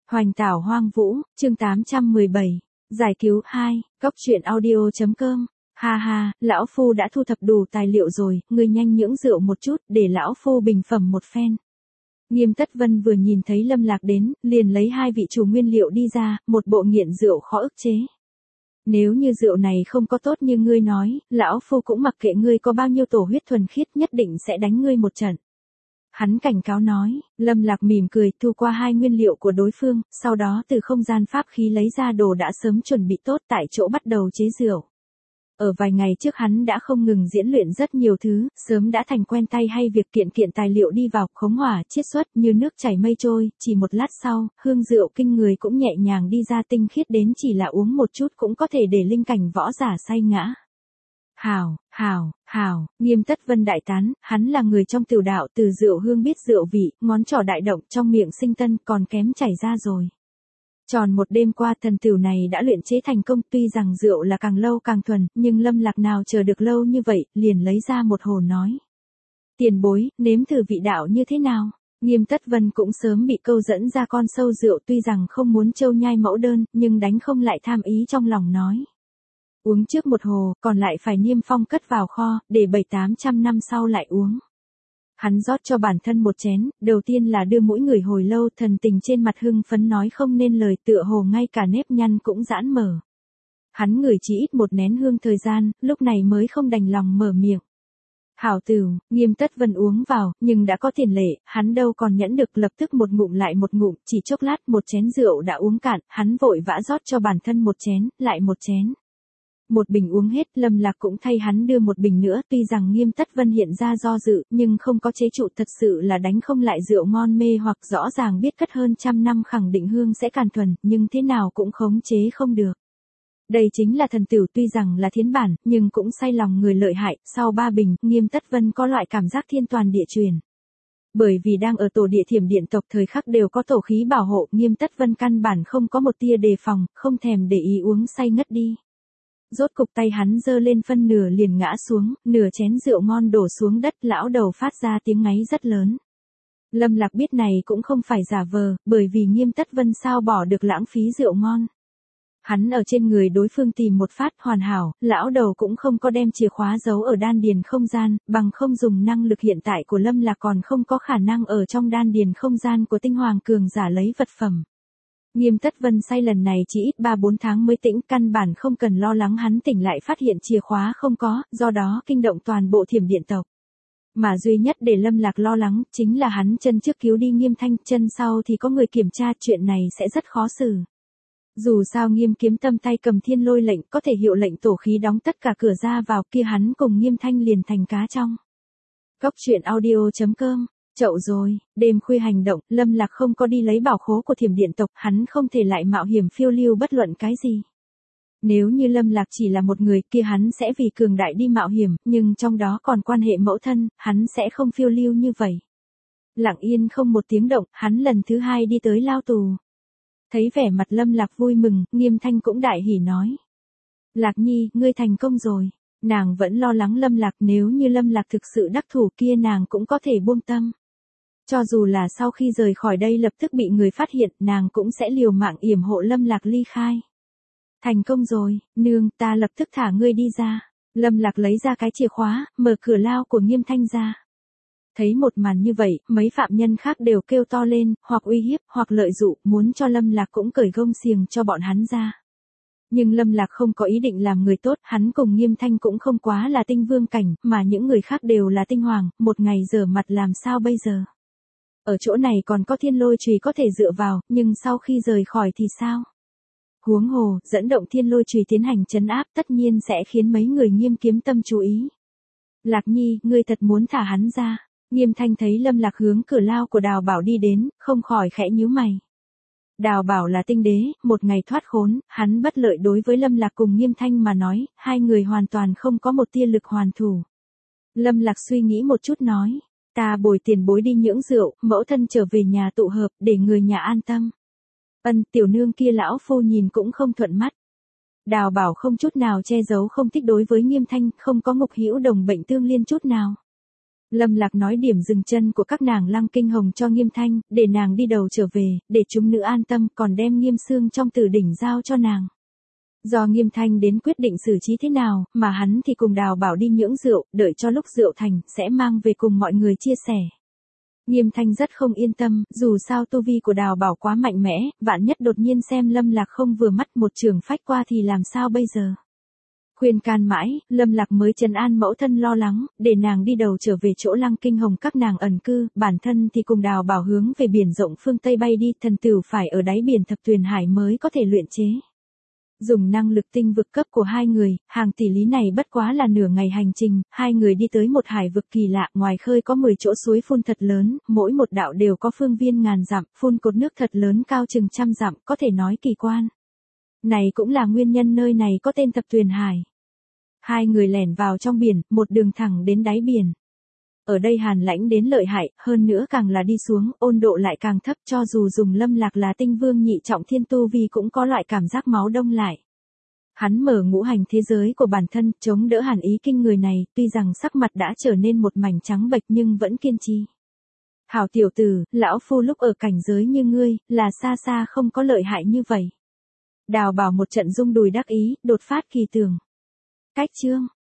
Hoành tảo hoang vũ, chương 817. Giải cứu 2, Cốc truyện audio.com. Ha ha, lão phu đã thu thập đủ tài liệu rồi, ngươi nhanh nhưỡng rượu một chút, để lão phu bình phẩm một phen. Nghiêm Tất Vân vừa nhìn thấy Lâm Lạc đến, liền lấy hai vị chủ nguyên liệu đi ra, một bộ nghiện rượu khó ức chế. Nếu như rượu này không có tốt như ngươi nói, lão phu cũng mặc kệ ngươi có bao nhiêu tổ huyết thuần khiết, nhất định sẽ đánh ngươi một trận. Hắn cảnh cáo nói. Lâm Lạc mỉm cười, thu qua hai nguyên liệu của đối phương, sau đó từ không gian pháp khí lấy ra đồ đã sớm chuẩn bị tốt, tại chỗ bắt đầu chế rượu. Ở vài ngày trước hắn đã không ngừng diễn luyện rất nhiều thứ, sớm đã thành quen tay hay việc kiện tài liệu đi vào, khống hỏa, chiết xuất như nước chảy mây trôi, chỉ một lát sau, hương rượu kinh người cũng nhẹ nhàng đi ra, tinh khiết đến chỉ là uống một chút cũng có thể để linh cảnh võ giả say ngã. Hảo, Nghiêm Tất Vân đại tán, hắn là người trong tiểu đạo, từ rượu hương biết rượu vị, ngón trỏ đại động, trong miệng sinh tân, còn kém chảy ra rồi. Tròn một đêm qua, thần tửu này đã luyện chế thành công, tuy rằng rượu là càng lâu càng thuần, nhưng Lâm Lạc nào chờ được lâu như vậy, liền lấy ra một hồ nói. Tiền bối, nếm thử vị đạo như thế nào? Nghiêm Tất Vân cũng sớm bị câu dẫn ra con sâu rượu, tuy rằng không muốn trâu nhai mẫu đơn, nhưng đánh không lại tham ý trong lòng nói. Uống trước một hồ, còn lại phải niêm phong cất vào kho, để 700-800 năm sau lại uống. Hắn rót cho bản thân một chén, đầu tiên là đưa mũi người hồi lâu, thần tình trên mặt hưng phấn nói không nên lời, tựa hồ ngay cả nếp nhăn cũng giãn mở. Hắn ngửi chỉ ít một nén hương thời gian, lúc này mới không đành lòng mở miệng. Hảo tửu, Nghiêm Tất Vân uống vào, nhưng đã có tiền lệ, hắn đâu còn nhẫn được, lập tức một ngụm lại một ngụm, chỉ chốc lát một chén rượu đã uống cạn, hắn vội vã rót cho bản thân một chén, lại một chén. Một bình uống hết, Lâm Lạc cũng thay hắn đưa một bình nữa, tuy rằng Nghiêm Tất Vân hiện ra do dự, nhưng không có chế trụ, thật sự là đánh không lại rượu ngon mê hoặc rõ ràng biết cất hơn trăm năm khẳng định hương sẽ càn thuần, nhưng thế nào cũng khống chế không được. Đây chính là thần tửu, tuy rằng là thiến bản, nhưng cũng say lòng người lợi hại, sau 3 bình, Nghiêm Tất Vân có loại cảm giác thiên toàn địa truyền. Bởi vì đang ở tổ địa Thiểm Điện tộc, thời khắc đều có tổ khí bảo hộ, Nghiêm Tất Vân căn bản không có một tia đề phòng, không thèm để ý uống say ngất đi. Rốt cục tay hắn giơ lên phân nửa liền ngã xuống, nửa chén rượu ngon đổ xuống đất, lão đầu phát ra tiếng ngáy rất lớn. Lâm Lạc biết này cũng không phải giả vờ, bởi vì Nghiêm Tất Vân sao bỏ được lãng phí rượu ngon. Hắn ở trên người đối phương tìm một phát hoàn hảo, lão đầu cũng không có đem chìa khóa giấu ở đan điền không gian, bằng không dùng năng lực hiện tại của Lâm Lạc còn không có khả năng ở trong đan điền không gian của tinh hoàng cường giả lấy vật phẩm. Nghiêm Tất Vân say lần này chỉ ít 3-4 tháng mới tĩnh, căn bản không cần lo lắng hắn tỉnh lại phát hiện chìa khóa không có, do đó kinh động toàn bộ Thiểm Điện tộc. Mà duy nhất để Lâm Lạc lo lắng, chính là hắn chân trước cứu đi Nghiêm Thanh, chân sau thì có người kiểm tra, chuyện này sẽ rất khó xử. Dù sao Nghiêm Kiếm Tâm tay cầm thiên lôi lệnh, có thể hiệu lệnh tổ khí đóng tất cả cửa ra vào, kia hắn cùng Nghiêm Thanh liền thành cá trong. Cốc truyện audio.com. Chậu rồi, đêm khuya hành động, Lâm Lạc không có đi lấy bảo khố của Thiểm Điện tộc, hắn không thể lại mạo hiểm phiêu lưu bất luận cái gì. Nếu như Lâm Lạc chỉ là một người, kia hắn sẽ vì cường đại đi mạo hiểm, nhưng trong đó còn quan hệ mẫu thân, hắn sẽ không phiêu lưu như vậy. Lặng yên không một tiếng động, hắn lần thứ 2 đi tới lao tù. Thấy vẻ mặt Lâm Lạc vui mừng, Nghiêm Thanh cũng đại hỉ nói. Lạc Nhi, ngươi thành công rồi. Nàng vẫn lo lắng Lâm Lạc, nếu như Lâm Lạc thực sự đắc thủ kia nàng cũng có thể buông tâm. Cho dù là sau khi rời khỏi đây lập tức bị người phát hiện, nàng cũng sẽ liều mạng yểm hộ Lâm Lạc ly khai. Thành công rồi, nương, ta lập tức thả ngươi đi ra. Lâm Lạc lấy ra cái chìa khóa, mở cửa lao của Nghiêm Thanh ra. Thấy một màn như vậy, mấy phạm nhân khác đều kêu to lên, hoặc uy hiếp, hoặc lợi dụ, muốn cho Lâm Lạc cũng cởi gông xiềng cho bọn hắn ra. Nhưng Lâm Lạc không có ý định làm người tốt, hắn cùng Nghiêm Thanh cũng không quá là tinh vương cảnh, mà những người khác đều là tinh hoàng, một ngày rửa mặt làm sao bây giờ. Ở chỗ này còn có thiên lôi chùy có thể dựa vào, nhưng sau khi rời khỏi thì sao? Huống hồ, dẫn động thiên lôi chùy tiến hành trấn áp tất nhiên sẽ khiến mấy người Nghiêm Kiếm Tâm chú ý. Lạc Nhi, ngươi thật muốn thả hắn ra. Nghiêm Thanh thấy Lâm Lạc hướng cửa lao của Đào Bảo đi đến, không khỏi khẽ nhíu mày. Đào Bảo là tinh đế, một ngày thoát khốn, hắn bất lợi đối với Lâm Lạc cùng Nghiêm Thanh mà nói, hai người hoàn toàn không có một tia lực hoàn thủ. Lâm Lạc suy nghĩ một chút nói, ta bồi tiền bối đi nhưỡng rượu, mẫu thân trở về nhà tụ hợp, để người nhà an tâm. Tiểu nương kia lão phu nhìn cũng không thuận mắt. Đào Bảo không chút nào che giấu không thích đối với Nghiêm Thanh, không có Ngục Hữu đồng bệnh tương liên chút nào. Lâm Lạc nói điểm dừng chân của các nàng Lăng Kinh Hồng cho Nghiêm Thanh, để nàng đi đầu trở về, để chúng nữ an tâm, còn đem Nghiêm Xương trong Tử Đỉnh giao cho nàng. Do Nghiêm Thanh đến quyết định xử trí thế nào, mà hắn thì cùng Đào Bảo đi nhưỡng rượu, đợi cho lúc rượu thành, sẽ mang về cùng mọi người chia sẻ. Nghiêm Thanh rất không yên tâm, dù sao tu vi của Đào Bảo quá mạnh mẽ, vạn nhất đột nhiên xem Lâm Lạc không vừa mắt một trường phách qua thì làm sao bây giờ. Khuyên can mãi, Lâm Lạc mới trấn an mẫu thân lo lắng, để nàng đi đầu trở về chỗ Lăng Kinh Hồng các nàng ẩn cư, bản thân thì cùng Đào Bảo hướng về biển rộng phương Tây bay đi, thần tử phải ở đáy biển Thập Tuyền Hải mới có thể luyện chế. Dùng năng lực tinh vực cấp của hai người, hàng tỷ lý này bất quá là nửa ngày hành trình, hai người đi tới một hải vực kỳ lạ, ngoài khơi có 10 chỗ suối phun thật lớn, mỗi một đạo đều có phương viên ngàn dặm, phun cột nước thật lớn cao chừng trăm dặm, có thể nói kỳ quan. Này cũng là nguyên nhân nơi này có tên Thập Tuyền Hải. Hai người lẻn vào trong biển, một đường thẳng đến đáy biển. Ở đây hàn lãnh đến lợi hại, hơn nữa càng là đi xuống, ôn độ lại càng thấp, cho dù dùng Lâm Lạc là tinh vương nhị trọng thiên tu vi cũng có loại cảm giác máu đông lại. Hắn mở ngũ hành thế giới của bản thân, chống đỡ hàn ý kinh người này, tuy rằng sắc mặt đã trở nên một mảnh trắng bệch nhưng vẫn kiên trì. Hảo tiểu tử, lão phu lúc ở cảnh giới như ngươi, là xa xa không có lợi hại như vậy. Đào Bảo một trận rung đùi đắc ý, đột phát kỳ tưởng. Cách chương